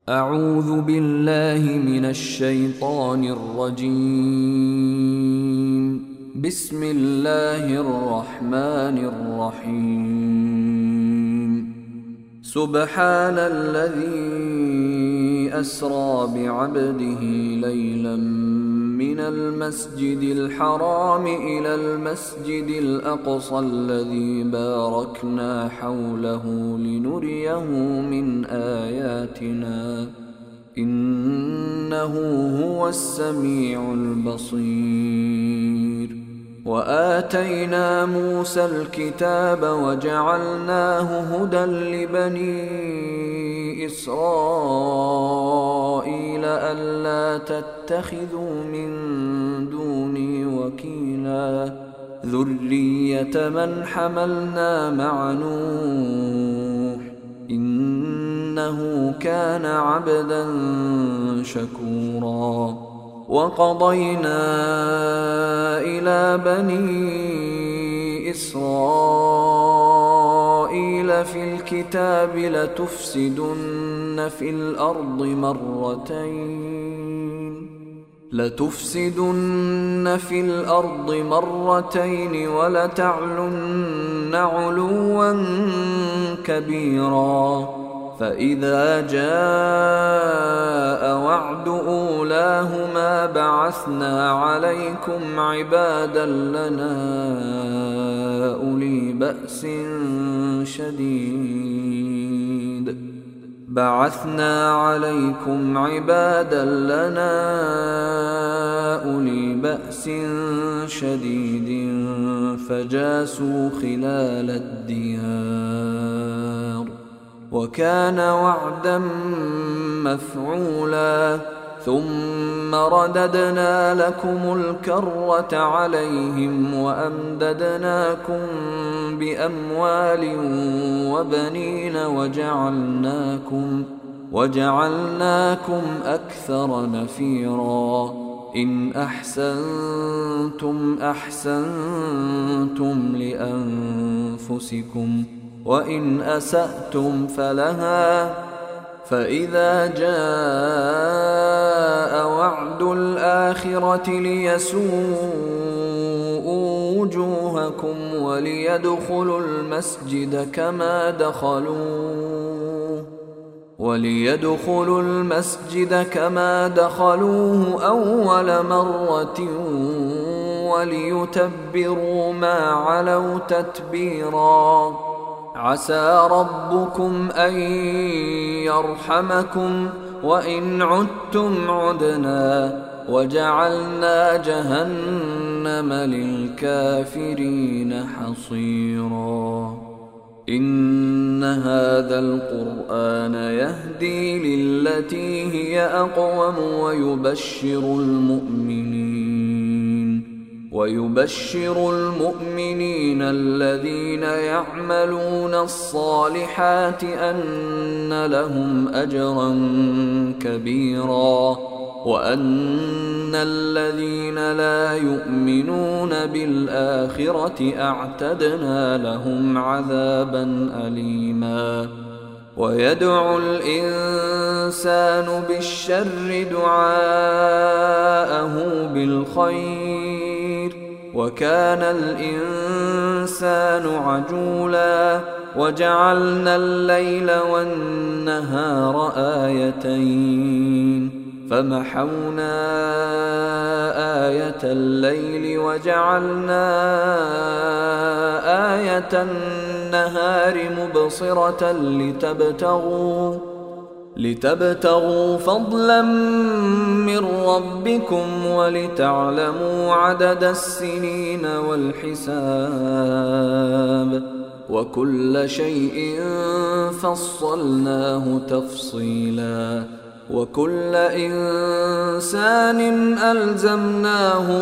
أعوذ بالله من الشيطان الرجيم. بسم الله الرحمن الرحيم. سبحان الذي أسرى بعبده ليلا من المسجد الحرام إلى المسجد الأقصى الذي باركنا حوله لنريه من آياتنا إنه هو السميع البصير. وآتينا موسى الكتاب وجعلناه هدى لبني إسرائيل ألا تتخذوا من دوني وكيلا ذرية من حملنا مع نوح إنه كان عبدا شكورا. وقضينا إلى بني إسرائيل في الكتاب لتفسدن في الأرض مرتين ولتعلن علوا كبيرا. فإذا جاء وعد أولاهما بعثنا عليكم عبادا لنا أولي بأس شديد فجاسوا خلال الديار وكان وعدا مفعولا. ثم رددنا لكم الكرة عليهم وأمددناكم بأموال وبنين وجعلناكم أكثر نفيرا. إن أحسنتم أحسنتم لأنفسكم وإن أسأتم فلها. فإذا جاء وعد الآخرة ليسوءوا وجوهكم وليدخلوا المسجد كما دخلوه أول مرة وليتبروا ما علوا تتبيرا. عسى ربكم أن يرحمكم وإن عدتم عدنا وجعلنا جهنم للكافرين حصيرا. إن هذا القرآن يهدي للتي هي أقوم ويبشر المؤمنين الذين يعملون الصالحات أن لهم أجرا كبيرا وأن الذين لا يؤمنون بالآخرة أعتدنا لهم عذابا أليما. ويدعو الإنسان بالشر دعاءه بالخير وكان الإنسان عجولا. وجعلنا الليل والنهار آيتين فمحونا آية الليل وجعلنا آية النهار مبصرة لتبتغوا فضلا من ربكم ولتعلموا عدد السنين والحساب وكل شيء فصلناه تفصيلا. وكل إنسان ألزمناه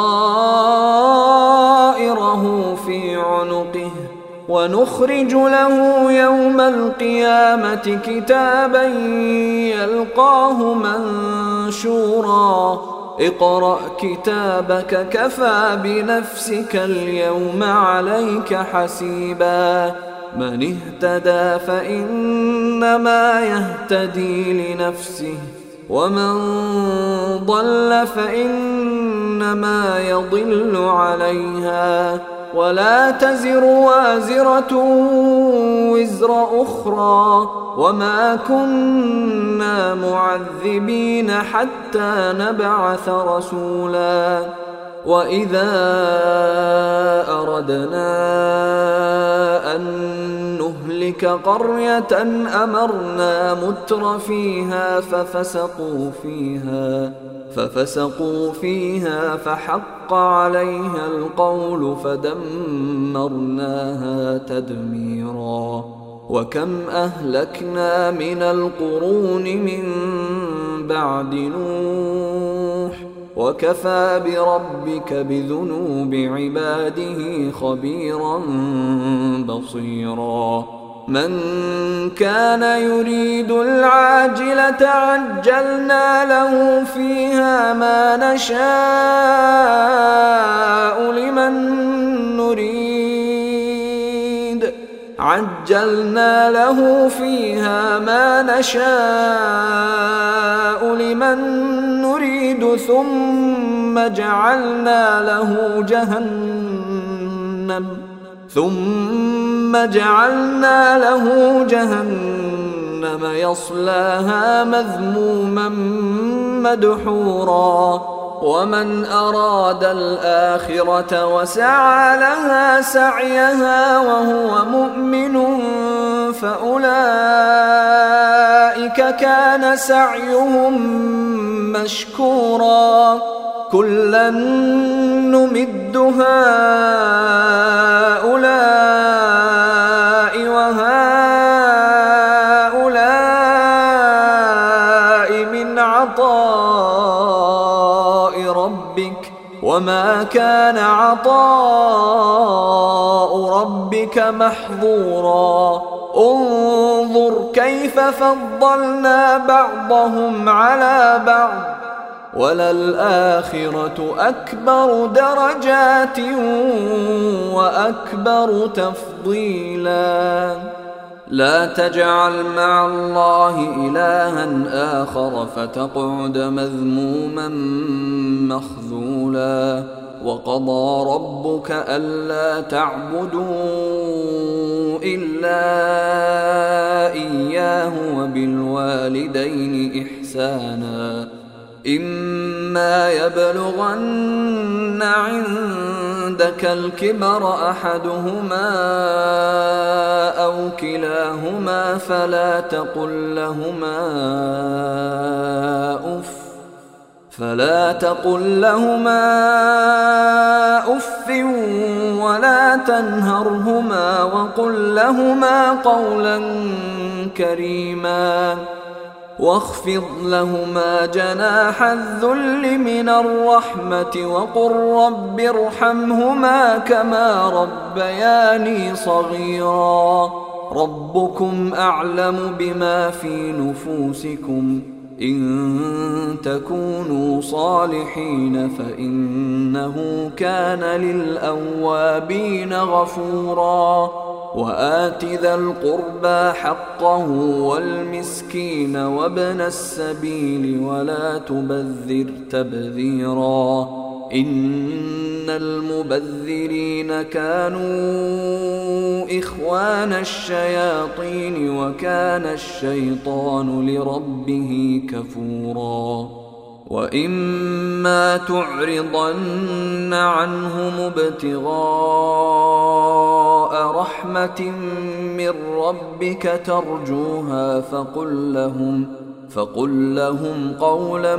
طائره في عنقه ونخرج له يوم القيامة كتابا يلقاه منشورا. اقرأ كتابك كفى بنفسك اليوم عليك حسيبا. من اهتدى فإنما يهتدي لنفسه ومن ضل فإنما يضل عليها ولا تزر وازرة وزر أخرى وما كنا معذبين حتى نبعث رسولا وإذا أردنا أن نهلك قرية أمرنا متر فيها ففسقوا فيها فحق عليها القول فدمرناها تدميرا وكم أهلكنا من القرون من بعد نوح وكفى بربك بذنوب عباده خبيرا بصيرا من كان يريد العاجلة عجلنا له فيها ما نشاء لمن نريد ثم جعلنا له جهنم يصلاها مذموما مدحورا ومن أراد الآخرة وسعى لها سعيها وهو مؤمن فأولئك كان سعيهم مشكورا كلا نمد هؤلاء وهؤلاء من عطاء ربك وما كان عطاء ربك محظورا انظر كيف فضلنا بعضهم على بعض وللآخرة أكبر درجات وأكبر تفضيلا لا تجعل مع الله إلها آخر فتقعد مذموما مخذولا وقضى ربك ألا تعبدوا إلا إياه وبالوالدين إحسانا إما يبلغن عندك الكبر أحدهما أو كلاهما فلا تقل لهما أف ولا تنهرهما وقل لهما قولا كريما واخفض لهما جناح الذل من الرحمة وقل رب ارحمهما كما ربياني صغيرا ربكم أعلم بما في نفوسكم إن تكونوا صالحين فإنه كان للأوابين غفورا وآت ذا القربى حقه والمسكين وابن السبيل ولا تبذر تبذيرا إن المبذرين كانوا إخوان الشياطين وكان الشيطان لربه كفورا وإما تعرضن عنهم ابتغاء رحمة من ربك ترجوها فقل لهم قولا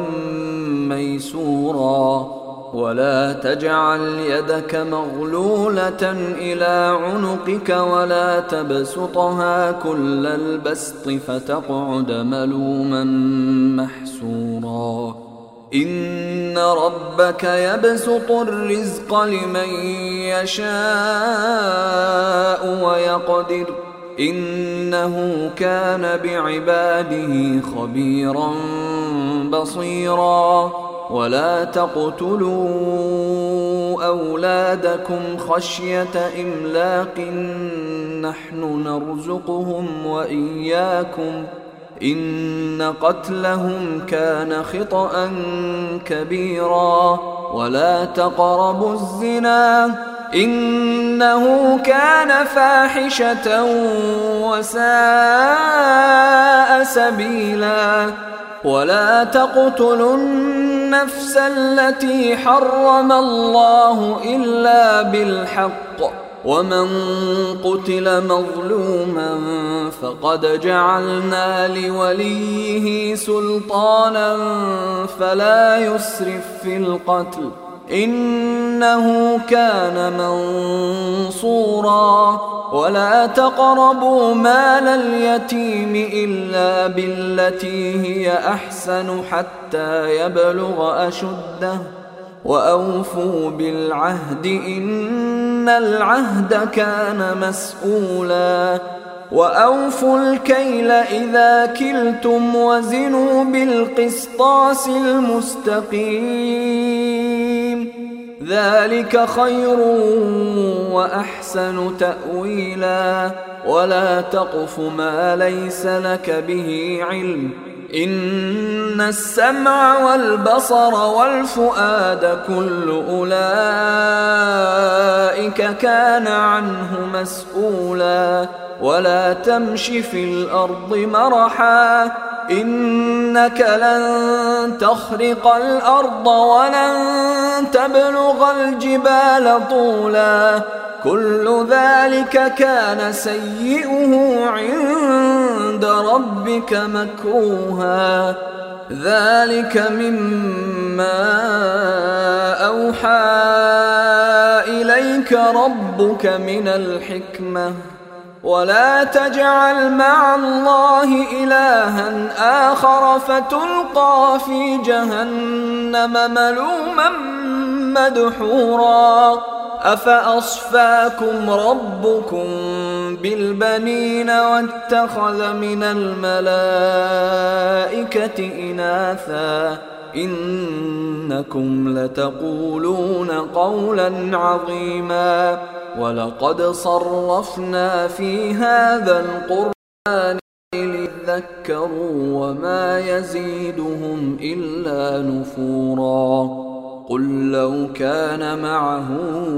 ميسورا ولا تجعل يدك مغلولة إلى عنقك ولا تبسطها كل البسط فتقعد ملوما محسورا إن ربك يبسط الرزق لمن يشاء ويقدر إنه كان بعباده خبيرا بصيرا ولا تقتلوا أولادكم خشية إملاق نحن نرزقهم وإياكم إن قتلهم كان خطأ كبيرا ولا تقربوا الزنا إنه كان فاحشة وساء سبيلا ولا تقتلوا النفس التي حرم الله إلا بالحق ومن قتل مظلوما فقد جعلنا لوليه سلطانا فلا يسرف في القتل إنه كان منصورا ولا تقربوا مال اليتيم إلا بالتي هي أحسن حتى يبلغ أشده وأوفوا بالعهد إن العهد كان مسؤولا وأوفوا الكيل إذا كلتم وزنوا بالقسطاس المستقيم ذلك خير وأحسن تأويلا ولا تقف ما ليس لك به علم إن السمع والبصر والفؤاد كل أولئك كان عنه مسؤولا ولا تمش في الأرض مرحا إنك لن تخرق الأرض ولن تبلغ الجبال طولا كل ذلك كان سيئه عند ربك مكروها ذلك مما أوحى إليك ربك من الحكمة ولا تجعل مع الله إلها آخر فتلقى في جهنم ملوما مدحورا أفأصفاكم ربكم بالبنين واتخذ من الملائكة إناثا إنكم لتقولون قولا عظيما ولقد صرفنا في هذا القرآن ليذكروا وما يزيدهم إلا نفورا قل لو كان معه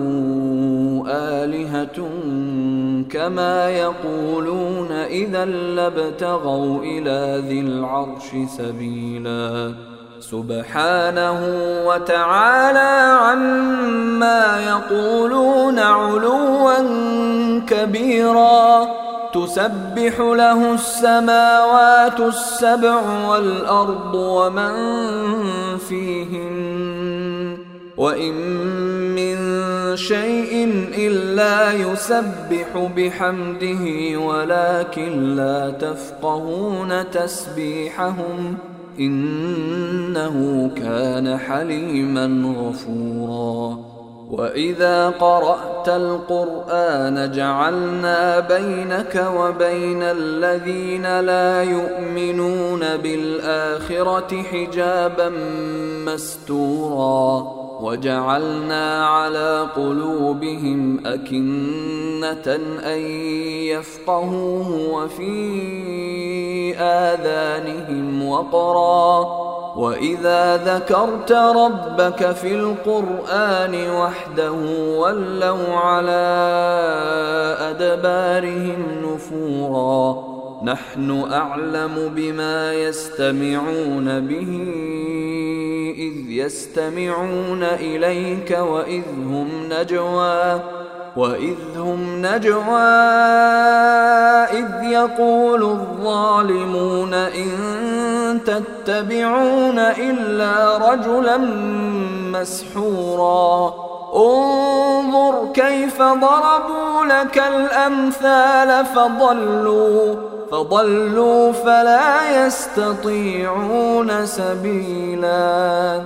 آلهة كما يقولون إذا لابتغوا إلى ذي العرش سبيلا سبحانه وتعالى عما يقولون علوا كبيرا تسبح له السماوات السبع والأرض ومن فيهن وإن من شيء إلا يسبح بحمده ولكن لا تفقهون تسبيحهم إنه كان حليما غفورا وإذا قرأت القرآن جعلنا بينك وبين الذين لا يؤمنون بالآخرة حجابا مستورا وجعلنا على قلوبهم أكنة أن يفقهوه وفي آذانهم وقرا وإذا ذكرت ربك في القرآن وحده ولوا على أدبارهم نفورا نحن أعلم بما يستمعون به إذ يستمعون إليك وإذ هم نجوى إذ يقول الظالمون إن تتبعون إلا رجلا مسحورا انظر كيف ضربوا لك الأمثال فضلوا فلا يستطيعون سبيلا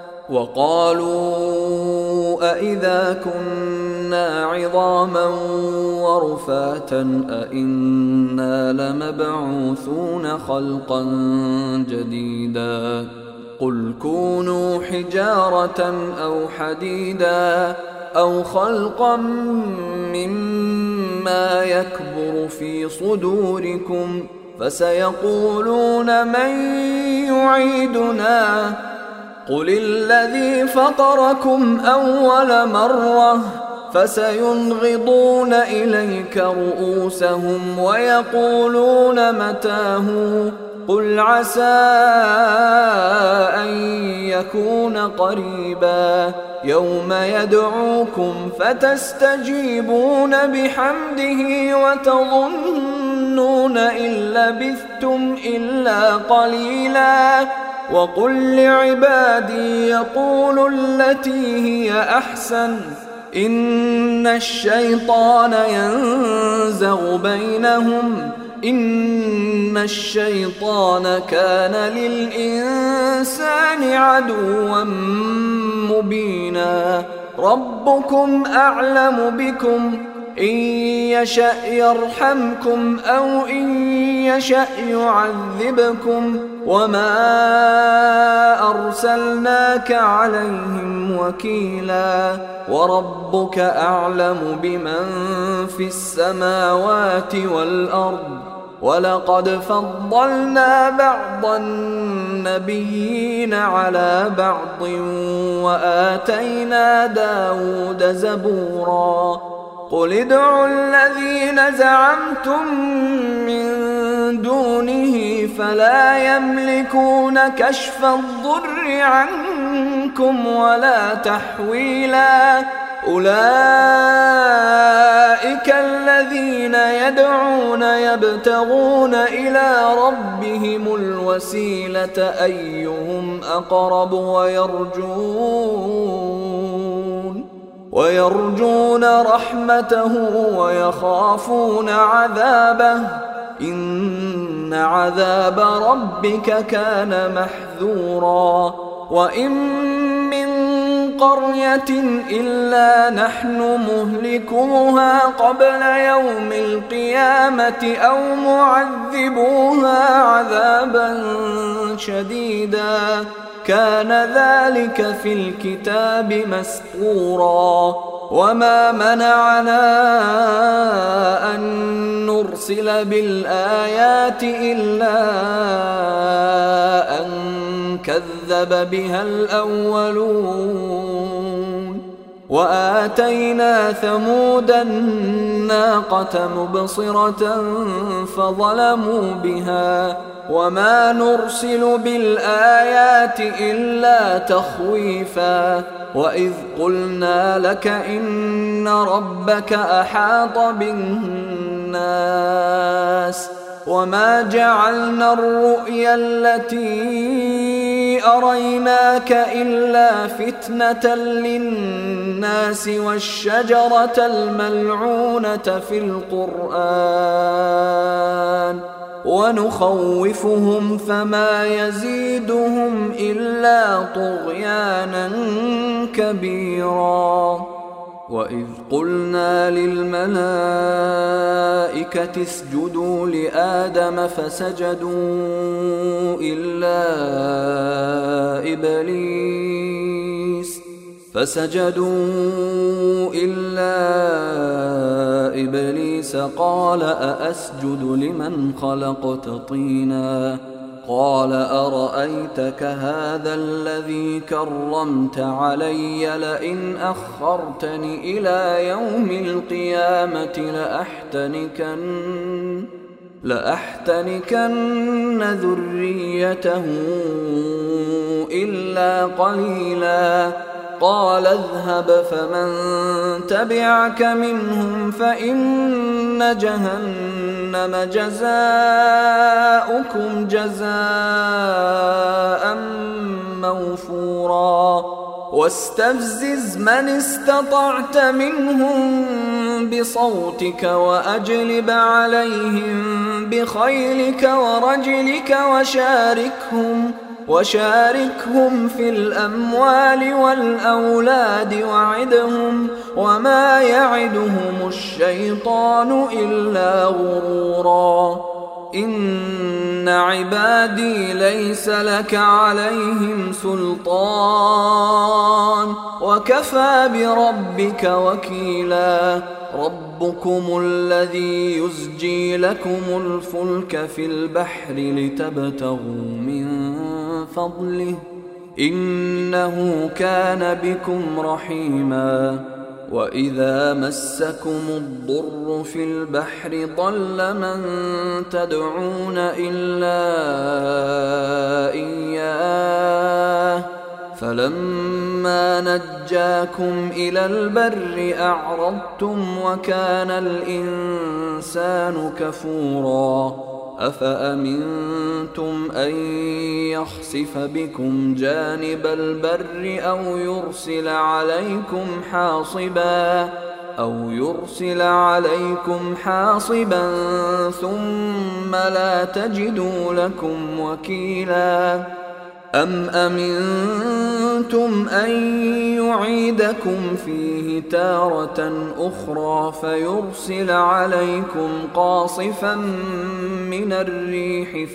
وقالوا أإذا كنا عظاما ورفاتا أإنا لمبعوثون خلقا جديدا قل كونوا حجارة أو حديدا أو خلقا مما ما يكبر في صدوركم فسيقولون من يعيدنا قل الذي فطركم أول مرة فسينغضون إليك رؤوسهم ويقولون متاه قل عسى أن يكون قريبا يوم يدعوكم فتستجيبون بحمده وتظنون إن لبثتم إلا قليلا وقل لعبادي يقولوا التي هي أحسن إن الشيطان ينزغ بينهم إن الشيطان كان للإنسان عدوا مبينا ربكم أعلم بكم إن يشأ يرحمكم أو إن يشأ يعذبكم وما أرسلناك عليهم وكيلا وربك أعلم بمن في السماوات والأرض ولقد فضلنا بعض النبيين على بعض وآتينا داود زبورا قل ادعوا الذين زعمتم من دونه فلا يملكون كشف الضر عنكم ولا تحويلا أولئك الذين يدعون يبتغون إلى ربهم الوسيلة أيهم أقرب ويرجون رحمته ويخافون عذابه إن عذاب ربك كان محذورا وإن من قرية إلا نحن مهلكوها قبل يوم القيامة أو معذبوها عذابا شديدا كان ذلك في الكتاب مسطورا وما منعنا أن نرسل بالآيات إلا أن كذب بها الأولون وآتينا ثمود الناقة مبصرة فظلموا بها وما نرسل بالآيات إلا تخويفا وإذ قلنا لك إن ربك أحاط بالناس وما جعلنا الرؤيا التي أريناك إلا فتنة للناس والشجرة الملعونة في القرآن ونخوفهم فما يزيدهم إلا طغيانا كبيرا وإذ قلنا للملائكة اسجدوا لآدم فسجدوا إلا إبليس قال أأسجد لمن خلقت طينا قال أرأيتك هذا الذي كرمت علي لئن أخرتني إلى يوم القيامة لأحتنكن ذريته إلا قليلا قال اذهب فمن تبعك منهم فإن جهنم جزاؤكم جزاء موفورا واستفزز من استطعت منهم بصوتك وأجلب عليهم بخيلك ورجلك وشاركهم في الأموال والأولاد وعدهم وما يعدهم الشيطان إلا غرورا إن عبادي ليس لك عليهم سلطان وكفى بربك وكيلا ربكم الذي يزجي لكم الفلك في البحر لتبتغوا من فضله إنه كان بكم رحيما وإذا مسكم الضر في البحر ضل من تدعون إلا إياه فلما نجاكم إلى البر أعرضتم وكان الإنسان كفورا أفأمنتم أن يخسف بكم جانب البر أو يرسل عليكم حاصبا ثم لا تجدوا لكم وكيلا أم أمنتم أن يعيدكم فيه تارة أخرى فيرسل عليكم قاصفا من الريح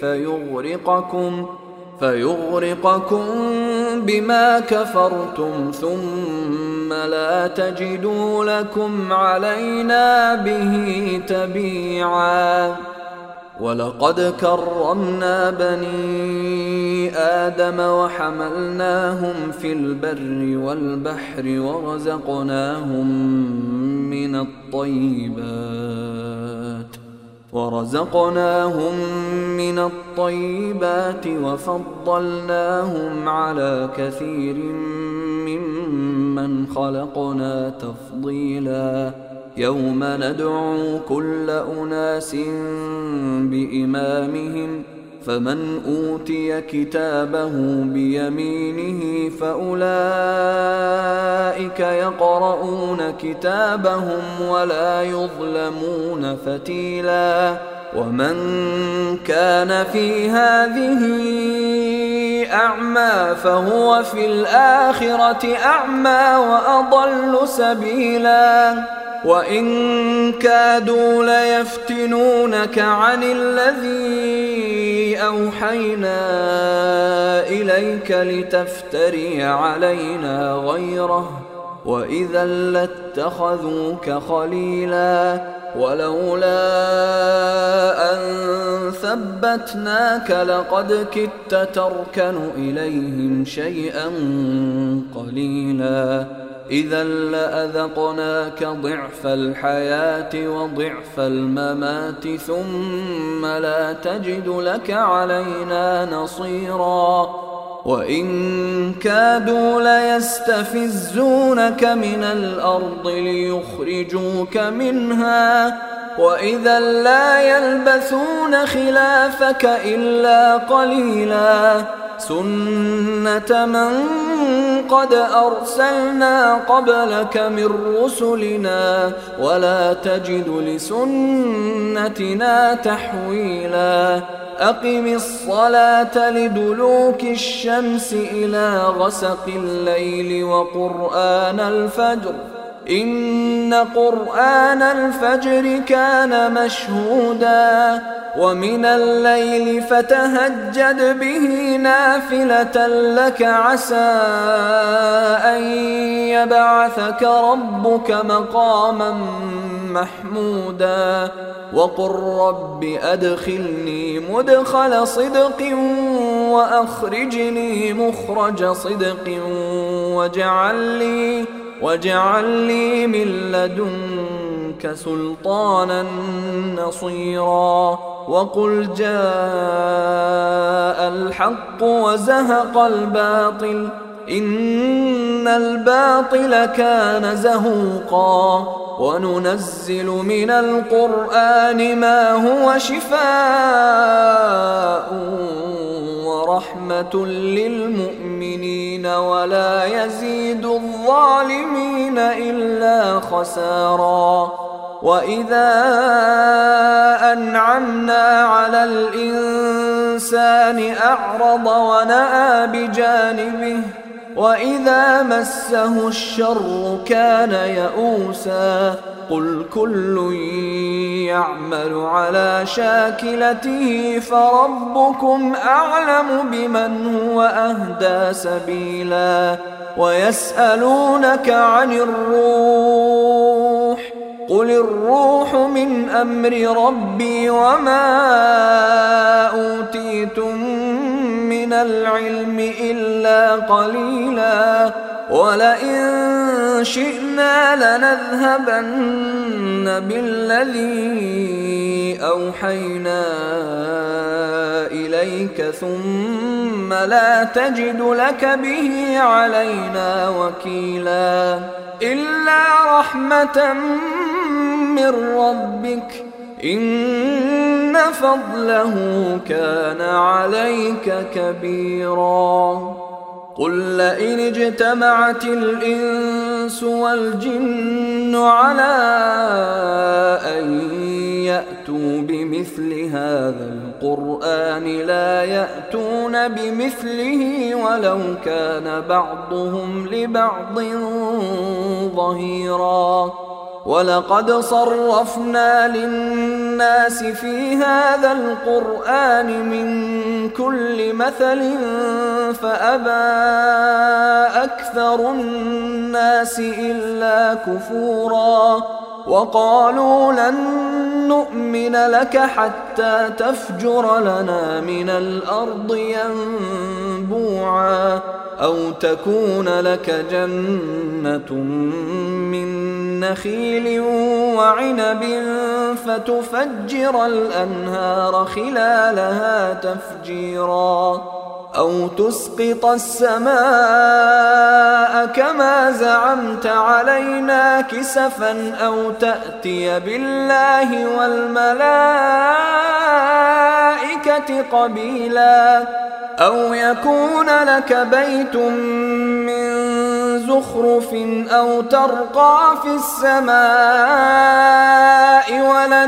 فيغرقكم بما كفرتم ثم لا تجدوا لكم علينا به تبيعا ولقد كرمنا بني آدم وحملناهم في البر والبحر ورزقناهم من الطيبات وفضلناهم على كثير ممن خلقنا تفضيلا يوم ندعو كل أناس بإمامهم فمن أوتي كتابه بيمينه فأولئك يقرؤون كتابهم ولا يظلمون فتيلا ومن كان في هذه أعمى فهو في الآخرة أعمى وأضل سبيلا وإن كادوا ليفتنونك عن الذي أوحينا إليك لتفتري علينا غيره وإذا لاتخذوك خليلا ولولا أن ثبتناك لقد كدت تركن إليهم شيئا قليلا إذا لأذقناك ضعف الحياة وضعف الممات ثم لا تجد لك علينا نصيرا وإن كادوا ليستفزونك من الأرض ليخرجوك منها وإذا لا يلبثون خلافك إلا قليلا سنة من قد أرسلنا قبلك من رسلنا ولا تجد لسنتنا تحويلا أقم الصلاة لدلوك الشمس إلى غسق الليل وقرآن الفجر إن قرآن الفجر كان مشهودا ومن الليل فتهجد به نافلة لك عسى أن يبعثك ربك مقاما محمودا وقل رب أدخلني مدخل صدق وأخرجني مخرج صدق واجعل لي من لدنك سلطانا نصيرا وقل جاء الحق وزهق الباطل إن الباطل كان زهوقا وننزل من القرآن ما هو شفاء ورحمة للمؤمنين ولا يزيد الظالمين إلا خسارا وإذا أنعمنا على الإنسان أعرض ونأى بجانبه وإذا مسه الشر كان يئوسا قل كل يعمل على شاكلته فربكم أعلم بمن هو أهدى سبيلا ويسألونك عن الروح قل الروح من أمر ربي وما أوتيتم من العلم إلا قليلا ولئن شئنا لنذهبن بالذي أوحينا إليك ثم لا تجد لك به علينا وكيلا إلا رحمة من ربك إن فضله كان عليك كبيرا قل لئن اجتمعت الإنس والجن على أن يأتوا بمثل هذا القرآن لا يأتون بمثله ولو كان بعضهم لبعض ظهيرا ولقد صرفنا للناس في هذا القرآن من كل مثل فأبى أكثر الناس إلا كفورا وقالوا لن نؤمن لك حتى تفجر لنا من الأرض ينبوعا أو تكون لك جنة من نخيل وعنب فتفجر الأنهار خلالها تفجيرا أو تسقط السماء كما زعمت علينا كسفا أو تأتي بالله والملائكة قبيلا أو يكون لك بيت من زخرف أو ترقى في السماء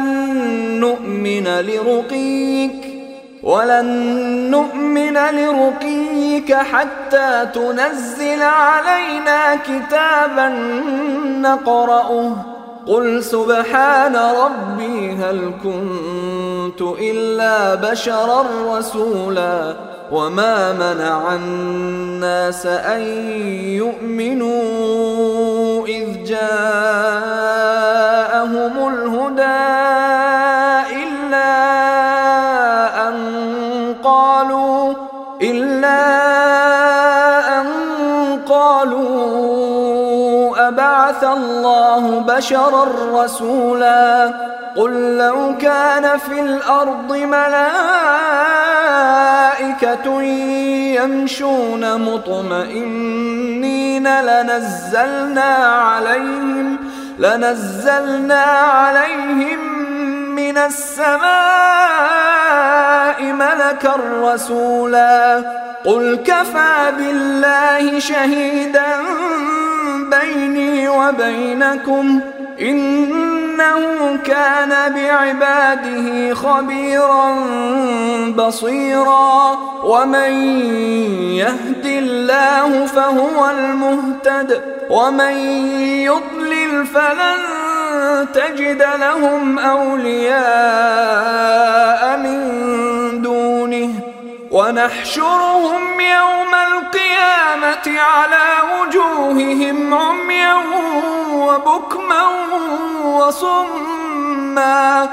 ولن نؤمن لرقيك حتى تنزل علينا كتابا نقرأه قل سبحان ربي هل كنت إلا بشرا رسولا وما منع الناس أن يؤمنوا إذ جاءهم الهدى إلا أن قالوا أبعث الله بشرا رسولا قل لو كان في الأرض ملائكة يمشون مطمئنين لنزلنا عليهم من السماء ملكا رسولا قل كفى بالله شهيدا بيني وبينكم إنه كان بعباده خبيرا بصيرا ومن يهد الله فهو المهتد ومن يضلل فلن تجد لهم أولياء من دونه ونحشرهم يوم القيامة على وجوههم عميا وبكما وصما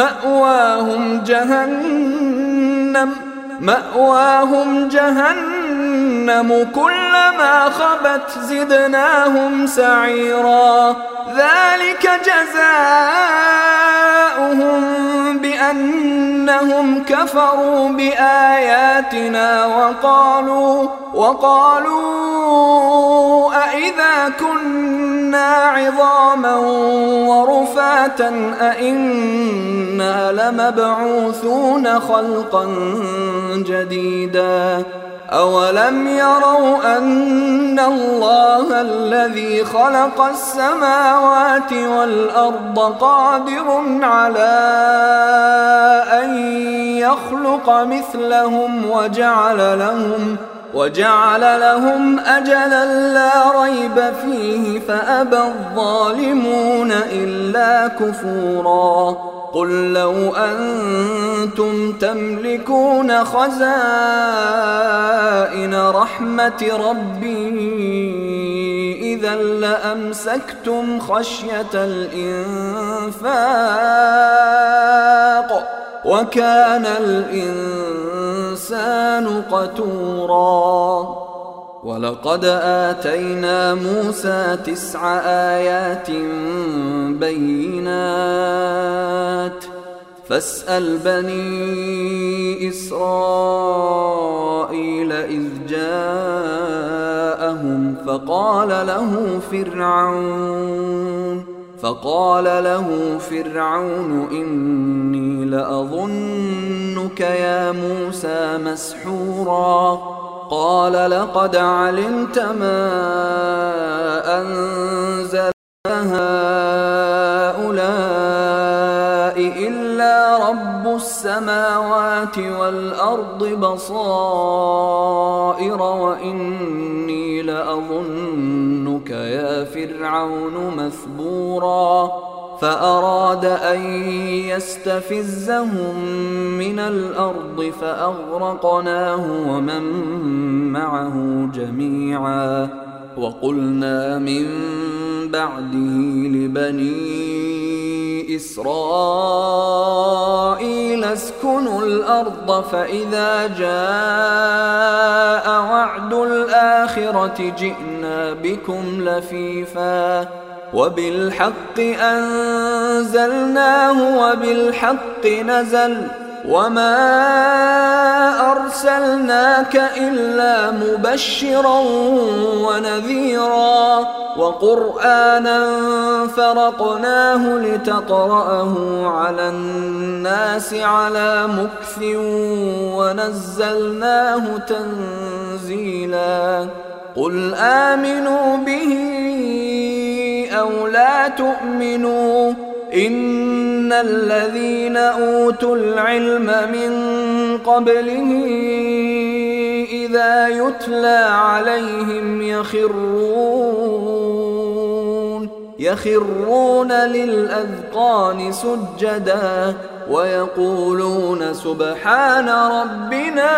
مأواهم جهنم كلما خبت زدناهم سعيرا ذلك جزاؤهم بأنهم كفروا بآياتنا وقالوا أإذا كنا عظاما ورفاتا أإنا لمبعوثون خلقا جديدا أولم يروا أن الله الذي خلق السماوات والأرض قادر على أن يخلق مثلهم وجعل لهم أجلا لا ريب فيه فأبى الظالمون إلا كفورا قل لو أنتم تملكون خزائن رحمة ربي إذا لأمسكتم خشية الإنفاق وكان الإنسان قتورا ولقد آتينا موسى 9 آيات بينات فاسأل بني إسرائيل إذ جاءهم فقال له فرعون إني لأظنك يا موسى مسحورا قال لقد علمت ما أنزل هؤلاء إلا رب السماوات والأرض بصائر وإني لأظنك يا فرعون مثبورا فأراد أن يستفزهم من الأرض فأغرقناه ومن معه جميعا وقلنا من بعده لبني إسرائيل اسكنوا الأرض فإذا جاء وعد الآخرة جئنا بكم لفيفا وبالحق أنزلناه وبالحق نزل وما أرسلناك إلا مبشرا ونذيرا وقرآنا فرقناه لتقرأه على الناس على مكث ونزلناه تنزيلا قل آمنوا به أو لا تؤمنوا إن الذين أوتوا العلم من قبله إذا يتلى عليهم يخرون للأذقان سجدا ويقولون سبحان ربنا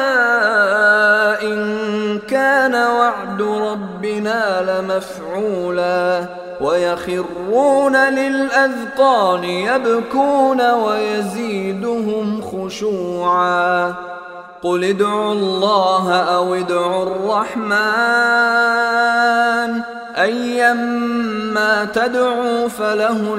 إن كان وعد ربنا لمفعولا ويخرون للأذقان يبكون ويزيدهم خشوعا قل ادعوا الله أو ادعوا الرحمن أيما تدعوا فله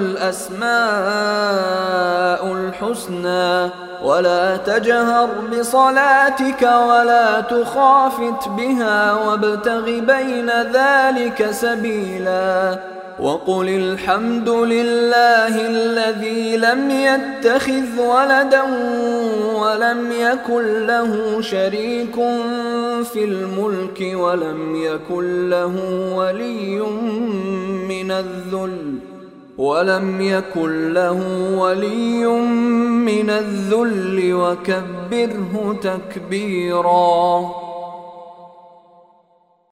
الأسماء الحسنى ولا تجهر بصلاتك ولا تخافت بها وابتغ بين ذلك سبيلا وقل الحمد لله الذي لم يتخذ ولدا ولم يكن له شريك في الملك ولم يكن له ولي من الذل وكبره تكبيرا.